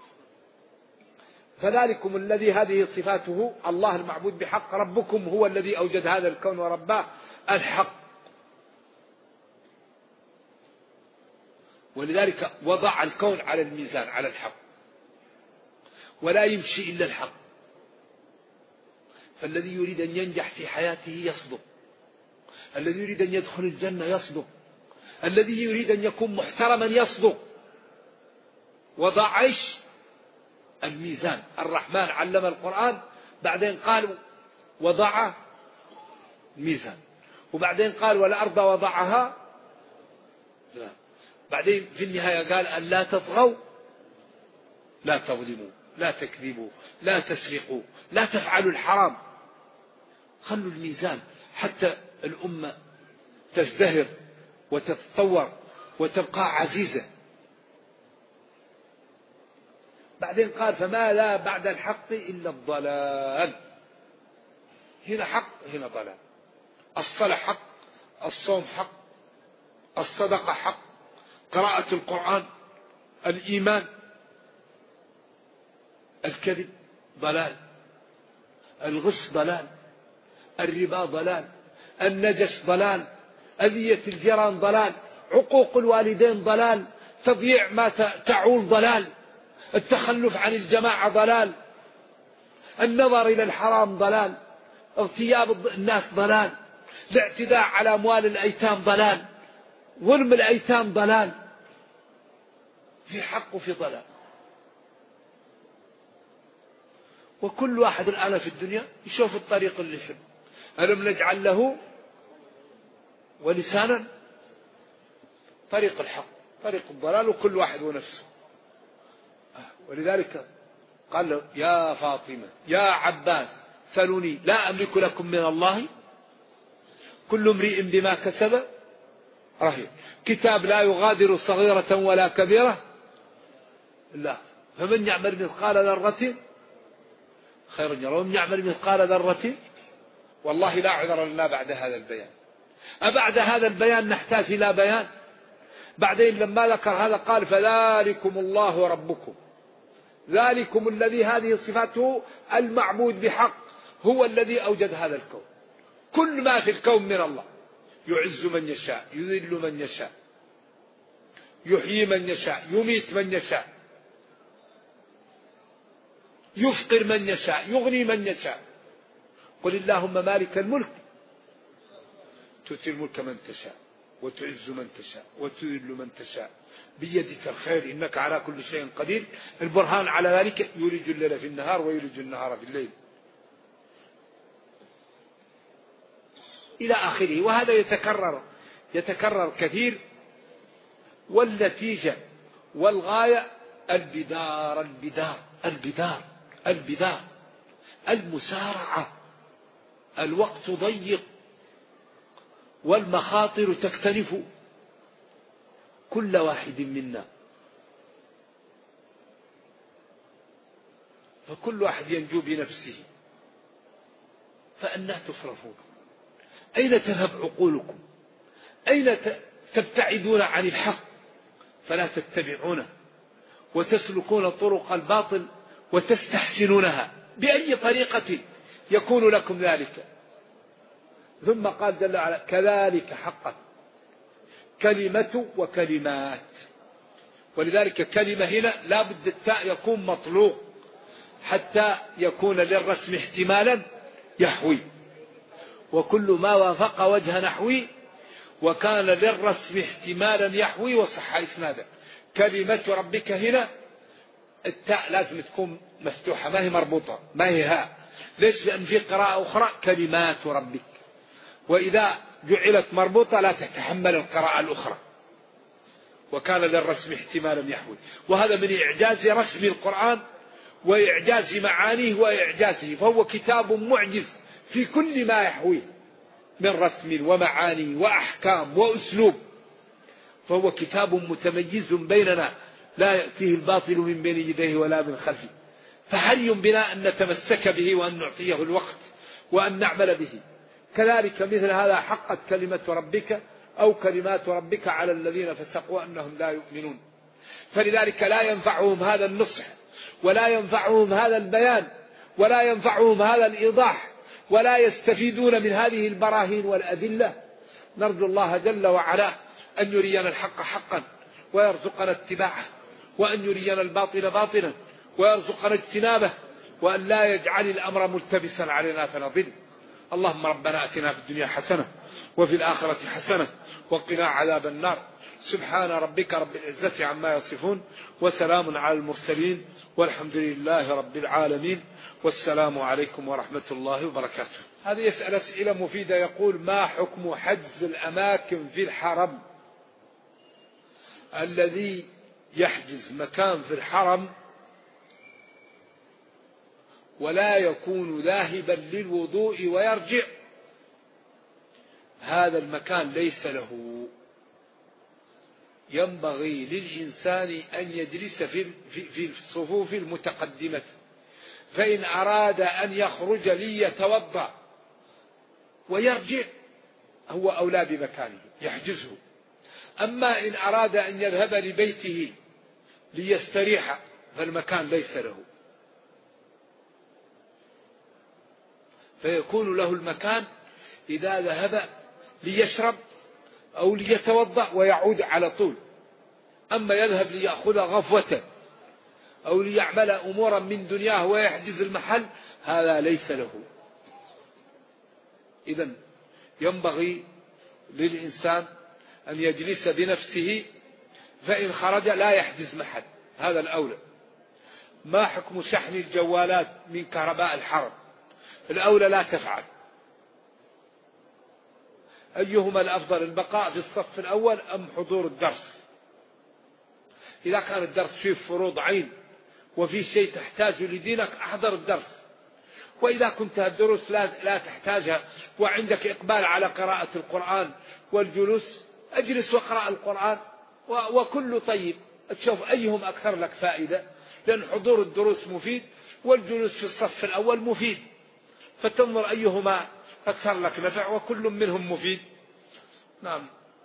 فذلكم الذي هذه صفاته الله المعبود بحق، ربكم هو الذي أوجد هذا الكون ورباه، الحق. ولذلك وضع الكون على الميزان، على الحق، ولا يمشي إلا الحق. فالذي يريد أن ينجح في حياته يصدق، الذي يريد أن يدخل الجنة يصدق، الذي يريد أن يكون محترما يصدق. وضع ايش؟ الميزان. الرحمن علم القرآن، بعدين قال وضع الميزان، وبعدين قال والأرض وضعها، لا. بعدين في النهاية قال أن لا تطغوا، لا تظلموا، لا تكذبوا، لا تسرقوا، لا تفعلوا الحرام. خلوا الميزان حتى الأمة تزدهر وتتطور وتبقى عزيزة. بعدين قال فما لا بعد الحق إلا الضلال. هنا حق هنا ضلال. الصلاة حق، الصوم حق، الصدقة حق، قراءة القرآن، الإيمان. الكذب ضلال، الغش ضلال، الربا ضلال، النجش ضلال، أذية الجيران ضلال، عقوق الوالدين ضلال، تضييع ما تعول ضلال، التخلف عن الجماعة ضلال، النظر إلى الحرام ضلال، اغتياب الناس ضلال، الاعتداء على أموال الأيتام ضلال، ظلم الأيتام ضلال. في حق وفي ضلال. وكل واحد الآن في الدنيا يشوف الطريق اللي يحب. ألم نجعل له ولسانا؟ طريق الحق، طريق الضلال، وكل واحد ونفسه. ولذلك قال له يا فاطمة يا عباس سلوني لا أملك لكم من الله كل امرئ بما كسب رهين. كتاب لا يغادر صغيرة ولا كبيرة لا، فمن يعمل مثقال ذرة خيرا يره ومن يعمل مثقال ذرة. والله لا عذر لنا بعد هذا البيان. أبعد هذا البيان نحتاج إلى بيان؟ بعدين لما ذكر هذا قال فذلكم الله ربكم، ذلكم الذي هذه صفاته المعبود بحق، هو الذي أوجد هذا الكون. كل ما في الكون من الله، يعز من يشاء، يذل من يشاء، يحيي من يشاء، يميت من يشاء، يفقر من يشاء، يغني من يشاء. قل اللهم مالك الملك تؤتي الملك من تشاء وتعز من تشاء وتذل من تشاء بيدك الخير إنك على كل شيء قدير. البرهان على ذلك يولج الليل في النهار ويولج النهار في الليل إلى آخره. وهذا يتكرر كثير. والنتيجة والغاية البدار المسارعة. الوقت ضيق والمخاطر تكتنف كل واحد منا، فكل واحد ينجو بنفسه. فأنا تصرفون؟ أين تذهب عقولكم؟ أين تبتعدون عن الحق فلا تتبعونه وتسلكون طرق الباطل وتستحسنونها؟ بأي طريقة يكون لكم ذلك؟ ثم قال جل وعلا كذلك حقا كلمة وكلمات. ولذلك كلمة هنا لا بد التاء يكون مطلوق حتى يكون للرسم احتمالا يحوي، وكل ما وافق وجه نحوي وكان للرسم احتمالا يحوي وصح إسنادا. كلمة ربك هنا التاء لازم تكون مفتوحة، ما هي مربوطة، ما هي هاء. ليش؟ لأن في قراءة أخرى كلمات ربك، وإذا جعلت مربوطة لا تتحمل القراءة الأخرى، وكان للرسم احتمالا يحوي. وهذا من إعجاز رسم القرآن وإعجاز معانيه وإعجازه، فهو كتاب معجز في كل ما يحويه من رسم ومعاني وأحكام وأسلوب. فهو كتاب متميز بيننا لا يأتيه الباطل من بين يديه ولا من خلفه. فحري بنا أن نتمسك به وأن نعطيه الوقت وأن نعمل به. كذلك مثل هذا حقت كلمة ربك أو كلمات ربك على الذين فسقوا أنهم لا يؤمنون. فلذلك لا ينفعهم هذا النصح ولا ينفعهم هذا البيان ولا ينفعهم هذا الإيضاح ولا يستفيدون من هذه البراهين والأدلة. نرجو الله جل وعلا أن يرينا الحق حقا ويرزقنا اتباعه، وأن يرينا الباطل باطلا ويرزقنا اجتنابه، وأن لا يجعل الأمر ملتبسا علينا فنضل. اللهم ربنا أتنا في الدنيا حسنة وفي الآخرة حسنة وقنا عذاب النار. سبحان ربك رب العزة عما يصفون وسلام على المرسلين والحمد لله رب العالمين والسلام عليكم ورحمة الله وبركاته. هذه يسأل أسئلة مفيدة. يقول ما حكم حجز الأماكن في الحرم؟ الذي يحجز مكان في الحرم ولا يكون ذاهبا للوضوء ويرجع، هذا المكان ليس له. ينبغي للإنسان أن يجلس في الصفوف المتقدمة، فإن أراد أن يخرج ليتوضأ ويرجع هو أولى بمكانه يحجزه. أما إن أراد أن يذهب لبيته ليستريح فالمكان ليس له، فيكون له المكان إذا ذهب ليشرب أو ليتوضأ ويعود على طول. أما يذهب ليأخذ غفوة أو ليعمل أمورا من دنياه ويحجز المحل، هذا ليس له. إذن ينبغي للإنسان أن يجلس بنفسه، فإن خرج لا يحجز محل، هذا الأولى. ما حكم شحن الجوالات من كهرباء الحرم؟ الأولى لا تفعل. أيهما الأفضل، البقاء في الصف الأول أم حضور الدرس؟ إذا كان الدرس فيه فروض عين وفي شيء تحتاج لدينك أحضر الدرس، وإذا كنت الدروس لا تحتاجها وعندك إقبال على قراءة القرآن والجلوس أجلس واقرأ القرآن وكل طيب، تشوف أيهم أكثر لك فائدة، لأن حضور الدروس مفيد والجلوس في الصف الأول مفيد، فتنظر أيهما أكثر لك نفع وكل منهم مفيد. نعم.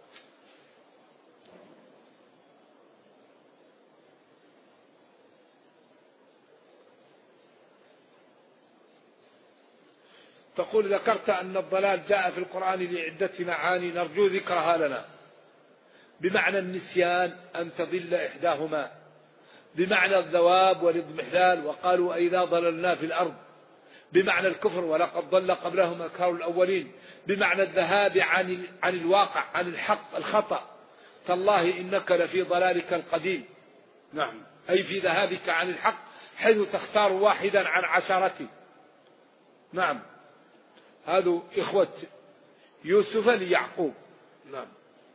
تقول ذكرت أن الضلال جاء في القرآن لعدة معاني نرجو ذكرها لنا. بمعنى النسيان أن تضل إحداهما، بمعنى الذواب والاضمحلال وقالوا أئذا ضللنا في الأرض، بمعنى الكفر ولقد ضل قبلهم أكثر الأولين، بمعنى الذهاب عن الواقع عن الحق الخطأ، تالله إنك لفي ضلالك القديم. نعم، أي في ذهابك عن الحق حيث تختار واحدا عن عشرة. نعم، هذا إخوة يوسف ليعقوب. نعم،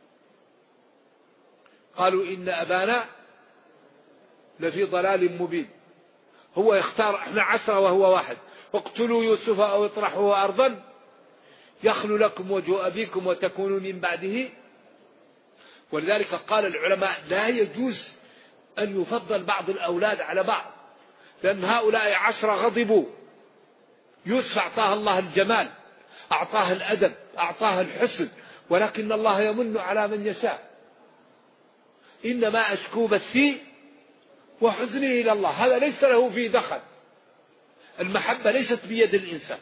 قالوا إن أبانا لفي ضلال مبين، هو يختار احنا 10 وهو واحد، اقتلوا يوسف أو اطرحوه أرضا يخلو لكم وجه أبيكم وتكونوا من بعده. ولذلك قال العلماء لا يجوز أن يفضل بعض الأولاد على بعض، لأن هؤلاء 10 غضبوا. يوسف أعطاه الله الجمال، أعطاه الأدب، أعطاه الحسن، ولكن الله يمن على من يشاء. إنما أشكو بثي وحزني إلى الله، هذا ليس له فيه دخل. المحبة ليست بيد الإنسان،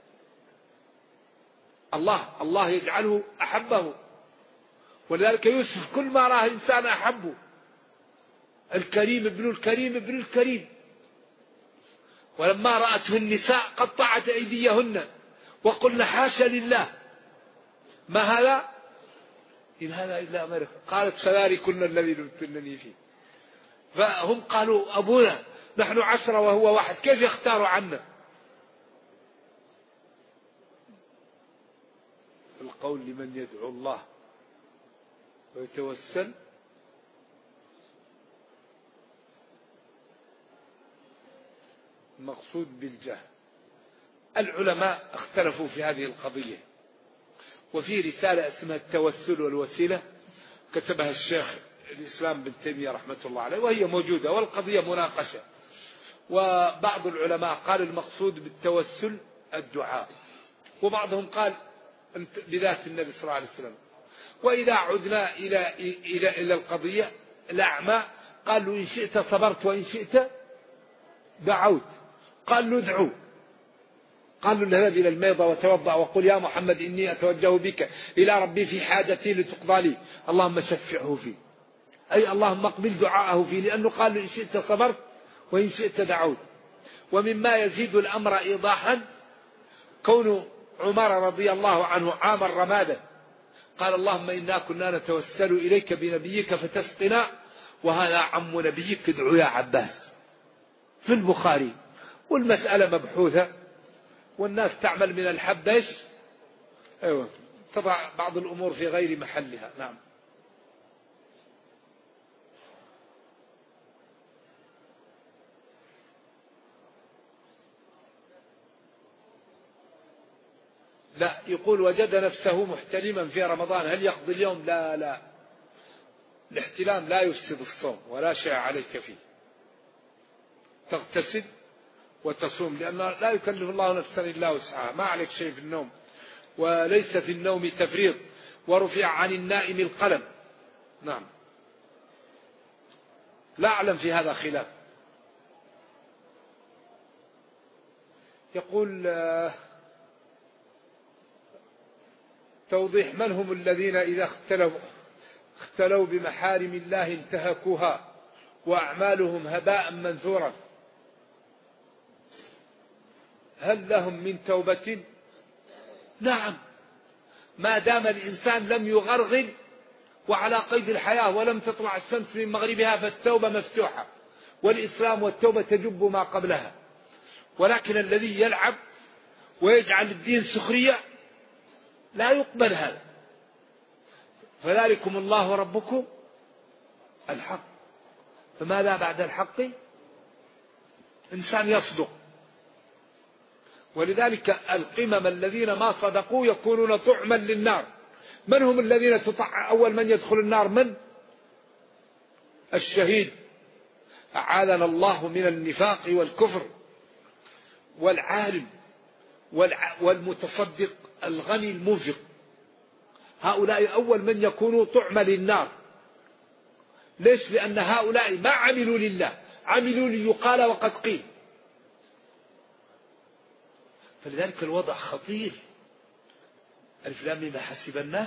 الله يجعله أحبه. ولذلك يوسف كل ما راه إنسان أحبه. الكريم ابن الكريم ابن الكريم. ولما رأته النساء قطعت أيديهن وقلنا حاشا لله ما هذا إن هذا إلا أمره، قالت فذلكن الذي لمتنني فيه. فهم قالوا أبونا نحن 10 وهو واحد، كيف يختار عنا؟ القول لمن يدعو الله ويتوسل المقصود بالجاه. العلماء اختلفوا في هذه القضية، وفي رسالة اسمها التوسل والوسيلة كتبها الشيخ الإسلام بن تيمية رحمة الله عليه، وهي موجودة والقضية مناقشة. وبعض العلماء قال المقصود بالتوسل الدعاء، وبعضهم قال بذات النبي صلى الله عليه وسلم. وإذا عدنا إلى القضية الأعمى قال له إن شئت صبرت وإن شئت دعوت. قال له ادعو، قال له اذهب إلى الميضة وتوضأ وقل يا محمد إني أتوجه بك إلى ربي في حاجتي لتقضى لي، اللهم شفعه فيه، أي اللهم اقبل دعاءه فيه، لأنه قال له إن شئت صبرت وإن شئت دعوت. ومما يزيد الأمر إيضاحا كون عمر رضي الله عنه عام الرمادة قال اللهم إنا كنا نتوسل إليك بنبيك فتسقنا، وهذا عم نبيك ادعو يا عباس، في البخاري. والمسألة مبحوثة والناس تعمل من الحبش، أيوة، تضع بعض الأمور في غير محلها. نعم. لا، يقول وجد نفسه محتلما في رمضان هل يقضي اليوم؟ لا، الاحتلام لا يفسد الصوم ولا شيء عليك فيه، تغتسل وتصوم، لأن لا يكلف الله نفسا إلا وسعها، ما عليك شيء في النوم، وليس في النوم تفريط، ورفع عن النائم القلم. نعم، لا أعلم في هذا خلاف. يقول توضيح من هم الذين إذا اختلوا بمحارم الله انتهكوها وأعمالهم هباء منثورا، هل لهم من توبة؟ نعم، ما دام الإنسان لم يغرغر وعلى قيد الحياة ولم تطلع الشمس من مغربها فالتوبة مفتوحة، والإسلام والتوبة تجب ما قبلها. ولكن الذي يلعب ويجعل الدين سخرية لا يقبل هذا. فذلكم الله ربكم الحق، فماذا بعد الحق؟ إنسان يصدق. ولذلك القمم الذين ما صدقوا يكونون طعما للنار. من هم الذين تطع؟ أول من يدخل النار من؟ الشهيد، أعاذنا الله من النفاق والكفر، والعالم والمتصدق الغني المنفق. هؤلاء أول من يكونوا طعما للنار. ليش؟ لأن هؤلاء ما عملوا لله، عملوا ليقال وقد قيل. فلذلك الوضع خطير. ألف لام ميم حسب الناس،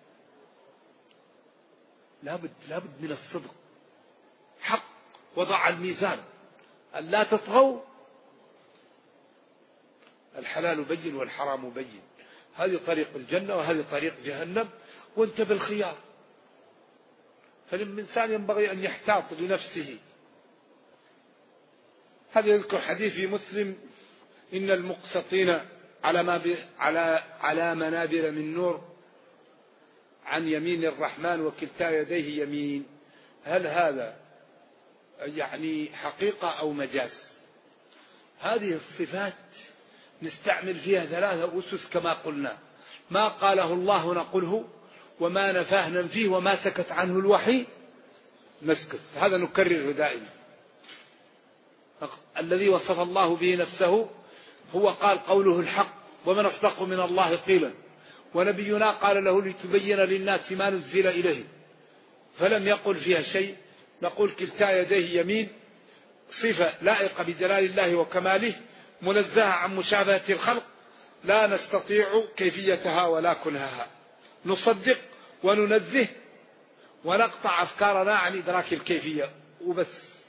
لابد من الصدق. حق، وضع الميزان أن لا تطغوا، الحلال بين والحرام بين، هذه طريق الجنة وهذه طريق جهنم، وانت بالخيار. فالإنسان ينبغي أن يحتاط لنفسه. هذا يذكر حديث في مسلم: إن المقسطين على منابر من نور عن يمين الرحمن وكلتا يديه يمين. هل هذا يعني حقيقة أو مجاز؟ هذه الصفات نستعمل فيها 3 أسس كما قلنا: ما قاله الله نقله، وما نفاه ننفيه، وما سكت عنه الوحي نسكت. هذا نكرره دائما. الذي وصف الله به نفسه هو قال قوله الحق، ومن أصدق من الله قيلا. ونبينا قال له لتبين للناس ما نزل إليه، فلم يقل فيها شيء. نقول كلتا يديه يمين، صفة لائقة بجلال الله وكماله، منزهة عن مشابهة الخلق، لا نستطيع كيفيتها ولا كنهها. نصدق وننزه ونقطع أفكارنا عن إدراك الكيفية وبس.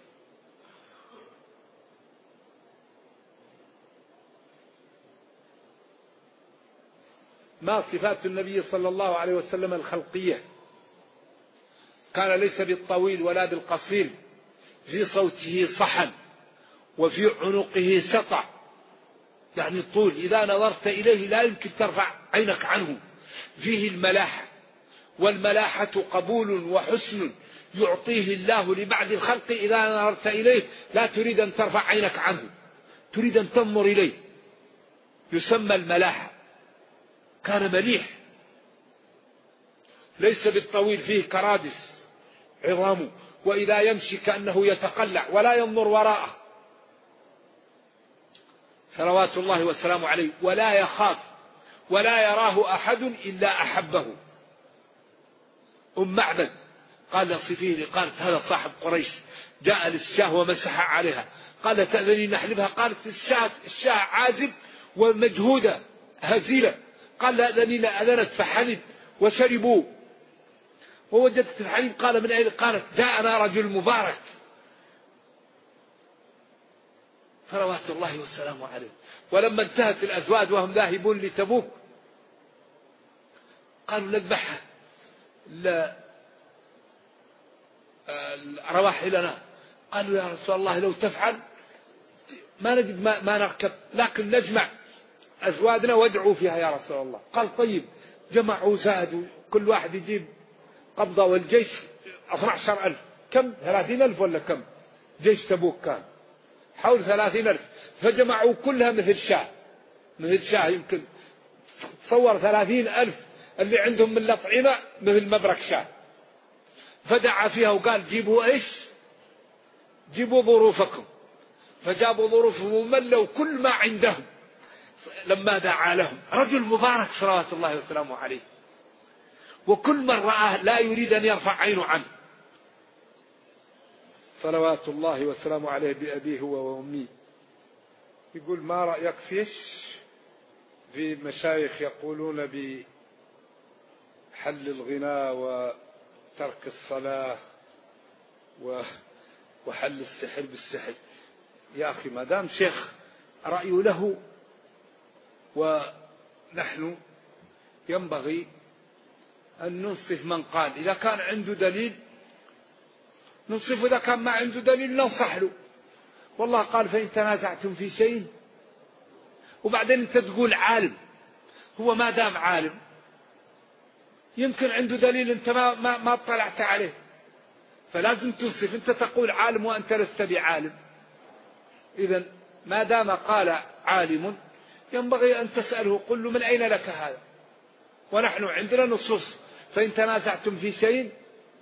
ما صفات النبي صلى الله عليه وسلم الخلقية؟ كان ليس بالطويل ولا بالقصير، في صوته صحن، وفي عنقه سطع، يعني الطول، إذا نظرت إليه لا يمكن ترفع عينك عنه. فيه الملاحة، والملاحة قبول وحسن يعطيه الله لبعض الخلق، إذا نظرت إليه لا تريد أن ترفع عينك عنه، تريد أن تنظر إليه، يسمى الملاحة. كان مليح، ليس بالطويل، فيه كرادس عظامه، وإذا يمشي كأنه يتقلع ولا ينظر وراءه صلوات الله والسلام عليه، ولا يخاف ولا يراه أحد إلا أحبه. معبد قال صفيه، قالت هذا صاحب قريش، جاء للشاه ومسح عليها، قال تأذني نحلبها؟ قالت الشاه عازب ومجهودة هزيلة، قال لا أذني، لا أذنت، فحلب وشربوا ووجدت الحليب. قال من أين؟ قالت جاءنا رجل مبارك صلوات الله والسلام عليه. ولما انتهت الأزواج وهم ذاهبون لتبوك قالوا نذبحها، رواحلنا. قالوا يا رسول الله لو تفعل ما نجد ما نركب، لكن نجمع أزواجنا وادعوا فيها يا رسول الله. قال طيب. جمعوا زادوا، كل واحد يجيب قبضة، والجيش 12,000. كم؟ 30,000 ولا كم؟ جيش تبوك كان حول 30,000. فجمعوا كلها مثل شاه يمكن تصور 30,000 اللي عندهم من الأطعمة مثل مبرك شاه. فدعا فيها وقال جيبوا ايش؟ جيبوا ظروفكم. فجابوا ظروفهم وملوا كل ما عندهم. لما دعا لهم رجل مبارك صلوات الله وسلامه عليه، وكل من رآه لا يريد أن يرفع عينه عنه صلوات الله وسلامه عليه بأبيه هو وأمي. يقول ما رأيك في مشايخ يقولون بحل الغناء وترك الصلاة وحل السحر بالسحر؟ يا أخي ما دام شيخ رأي له، ونحن ينبغي أن ننصف من قال. إذا كان عنده دليل ننصف إذا كان ما عنده دليل ننصح له. والله قال فإن تنازعتم في شيء. وبعدين أنت تقول عالم، هو ما دام عالم يمكن عنده دليل أنت ما اطلعت عليه، فلازم تنصف. أنت تقول عالم وأنت لست بعالم. إذن ما دام قال عالم ينبغي أن تسأله، قل له من أين لك هذا؟ ونحن عندنا نصوص فإن تنازعتم في شيء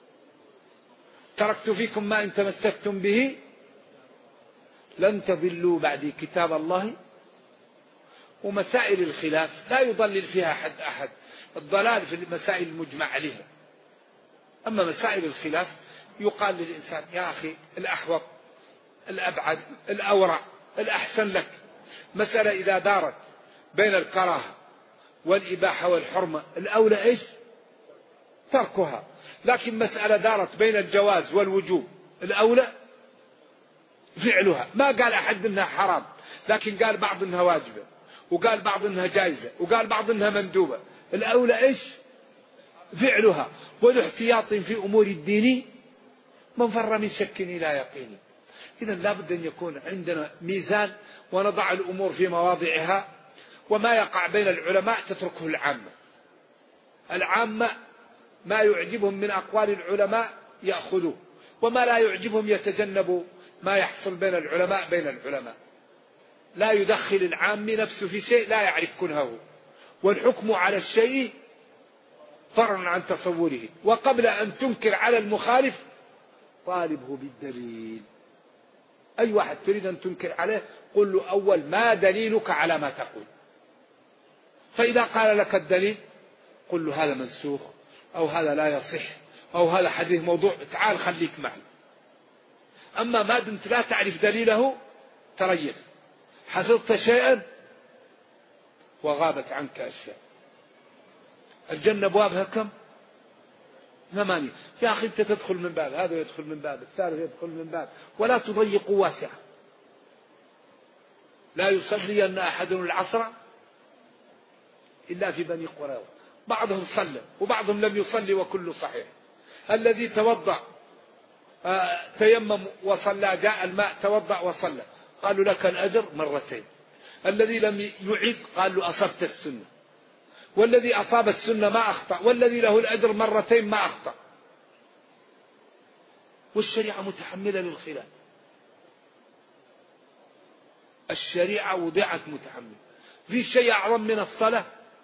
تركت فيكم ما إن تمسكتم به لن تضلوا بعد كتاب الله. ومسائل الخلاف لا يضلل فيها أحد، الضلال في المسائل المجمع عليها. أما مسائل الخلاف يقال للإنسان يا أخي الأحوط الأبعد الأورع الأحسن لك. مسألة إذا دارت بين الكراهة والإباحة والحرمة الأولى إيش؟ تركها. لكن مسألة دارت بين الجواز والوجوب الأولى فعلها. ما قال أحد إنها حرام، لكن قال بعض إنها واجبة، وقال بعض إنها جائزة، وقال بعض إنها مندوبة. الأولى إيش؟ فعلها. والاحتياط في أمور الدين من فر من شك إلى يقين. إذن لا بد أن يكون عندنا ميزان ونضع الأمور في مواضعها. وما يقع بين العلماء تتركه العامة. العامة ما يعجبهم من أقوال العلماء يأخذوه، وما لا يعجبهم يتجنبوا ما يحصل بين العلماء. لا يدخل العام نفسه في شيء لا يعرف كنهه، والحكم على الشيء فرع عن تصوره. وقبل أن تنكر على المخالف طالبه بالدليل. أي واحد تريد أن تنكر عليه قل له أول ما دليلك على ما تقول. فإذا قال لك الدليل قل له هذا منسوخ، أو هذا لا يصح، أو هذا حديث موضوع، تعال خليك معي. أما ما دمت لا تعرف دليله تريث، حفظت شيئا وغابت عنك أشياء. الجنة أبوابها كم؟ 8. يا أخي أنت تدخل من باب، هذا يدخل من باب، الثالث يدخل من باب، ولا تضيق واسعة. لا يصلي أن أحدهم العصر إلا في بني قريظة. بعضهم صلى وبعضهم لم يصلي وكل صحيح. الذي توضأ تيمم وصلى، جاء الماء توضأ وصلى، قالوا لك الأجر مرتين. الذي لم يعيد قال له أصبت السنة. والذي أصاب السنة ما أخطأ، والذي له الأجر مرتين ما أخطأ. والشريعة متحملة للخلاف. الشريعة وضعت متحملة. في شيء أعظم من الصلاة؟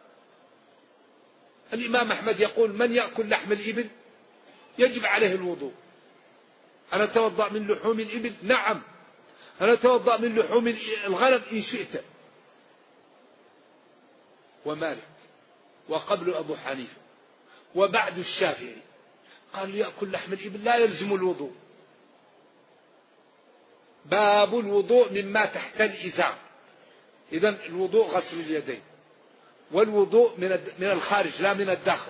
الإمام أحمد يقول من يأكل لحم الإبل يجب عليه الوضوء. أنا أتوضأ من لحوم الإبل؟ نعم. أنا أتوضأ من لحوم الغنم إن شئت. ومالك وقبل أبو حنيفة وبعد الشافعي قال يأكل لحم الإبل لا يلزم الوضوء. باب الوضوء مما تحت الإزار. إذن الوضوء غسل اليدين، والوضوء من الخارج لا من الداخل.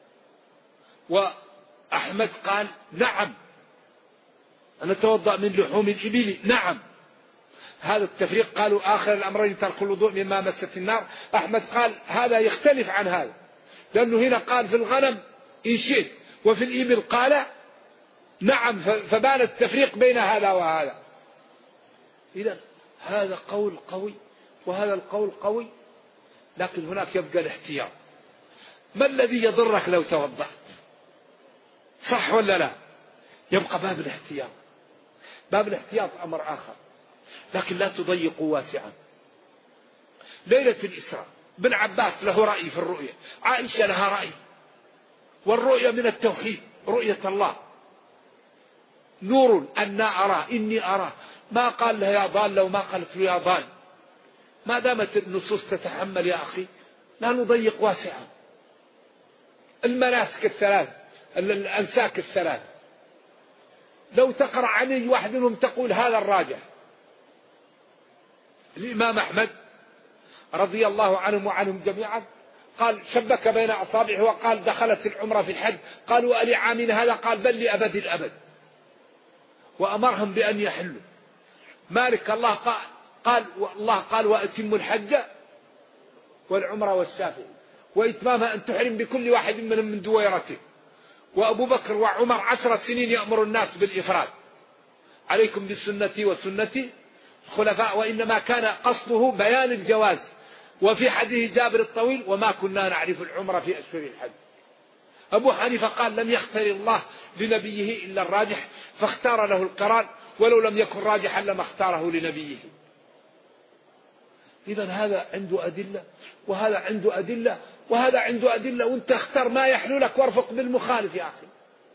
وأحمد قال نعم أنا أتوضأ من لحوم الإبل نعم. هذا التفريق قالوا آخر الأمرين ترك الوضوء مما مست النار. أحمد قال هذا يختلف عن هذا، لأنه هنا قال في الغنم إن شئت، وفي الإبل قال نعم، فبان التفريق بين هذا وهذا. إذن هذا قول قوي وهذا القول قوي، لكن هناك يبقى الاحتياط. ما الذي يضرك لو توضأت؟ صح ولا لا؟ يبقى باب الاحتياط. باب الاحتياط أمر آخر، لكن لا تضيقوا واسعا. ليلة الإسراء بن عباس له رأي في الرؤية، عائشة لها رأي. والرؤية من التوحيد، رؤية الله نور أنا أراه إني أراه. ما قال لها يا ضال وما قالت له يا ضال. ما دامت النصوص تتحمل يا أخي لا نضيق واسعا. المناسك الثلاث، الأنساك الثلاث، لو تقرأ عن أي واحد منهم تقول هذا الراجح. الإمام أحمد رضي الله عنهم وعنهم جميعا قال شبك بين أصابعه وقال دخلت العمرة في الحج. قالوا ألي عامنا هذا؟ قال بل لأبد الأبد. وأمرهم بأن يحلوا. مالك الله قال وأتموا الحج والعمرة والشافعي، وإتمامها أن تحرم بكل واحد منهم من دويرته. وأبو بكر وعمر 10 سنين يأمر الناس بالإفراد، عليكم بسنتي وسنتي الخلفاء، وإنما كان قصده بيان الجواز. وفي حديث جابر الطويل: وما كنا نعرف العمر في أشهر الحج. أبو حنيفة قال: لم يختار الله لنبيه إلا الراجح، فاختار له القران، ولو لم يكن راجحا لما اختاره لنبيه. إذا هذا عنده أدلة وهذا عنده أدلة وهذا عنده أدلة، وانت اختار ما يحلو لك وارفق بالمخالف يا أخي.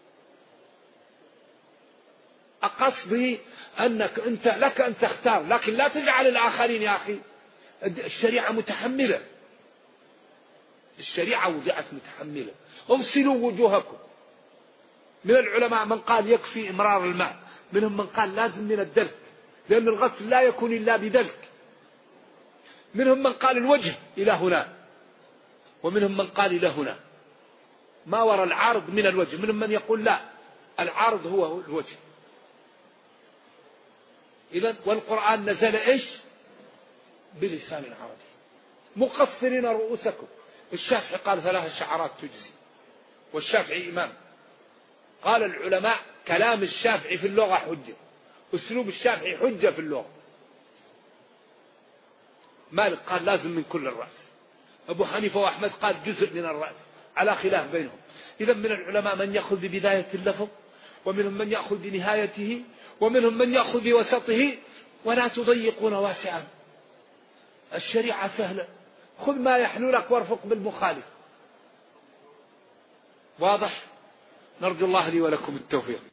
أقصدي أنك أنت لك أن تختار، لكن لا تجعل الآخرين يا أخي. الشريعة متحملة، الشريعة وضعت متحملة. اغسلوا وجوهكم. من العلماء من قال يكفي إمرار الماء، منهم من قال لازم من الدلك، لأن الغسل لا يكون إلا بدلك. منهم من قال الوجه إلى هنا، ومنهم من قال إلى هنا، ما وراء العارض من الوجه. منهم من يقول لا، العارض هو الوجه. إذن والقرآن نزل إيش؟ بلسان عربي. مقصرين رؤوسكم. الشافعي قال 3 شعرات تجزي، والشافعي إمام. قال العلماء كلام الشافعي في اللغة حجة، أسلوب الشافعي حجة في اللغة. مالك قال لازم من كل الرأس، أبو حنيفة وأحمد قال جزء من الرأس، على خلاف بينهم. إذا من العلماء من يأخذ ببداية اللفظ، ومنهم من يأخذ بنهايته، ومنهم من يأخذ بوسطه. ولا تضيقون واسعا، الشريعة سهلة، خذ ما يحلو لك وارفق بالمخالف. واضح؟ نرجو الله لي ولكم التوفيق.